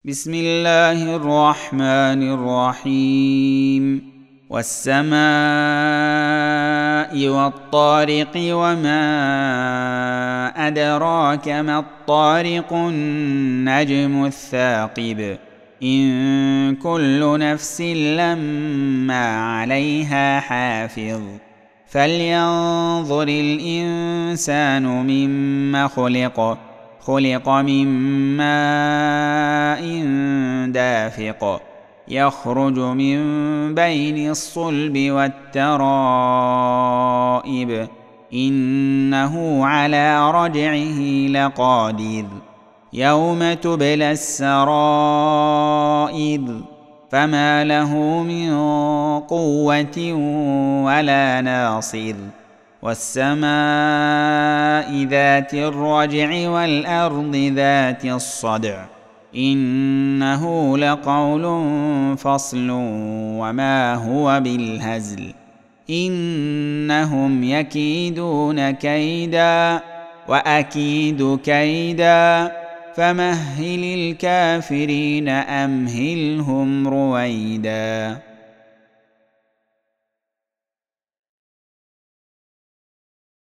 بسم الله الرحمن الرحيم والسماء والطارق وما أدراك ما الطارق النجم الثاقب إن كل نفس لما عليها حافظ فلينظر الإنسان مما خلق من ماء دافق يخرج من بين الصلب والترائب إنه على رجعه لقادر يوم تبلى السرائر فما له من قوة ولا ناصر والسماء ذات الرجع والأرض ذات الصدع إنه لقول فصل وما هو بالهزل إنهم يكيدون كيدا وأكيد كيدا فمهل الكافرين أمهلهم رويدا.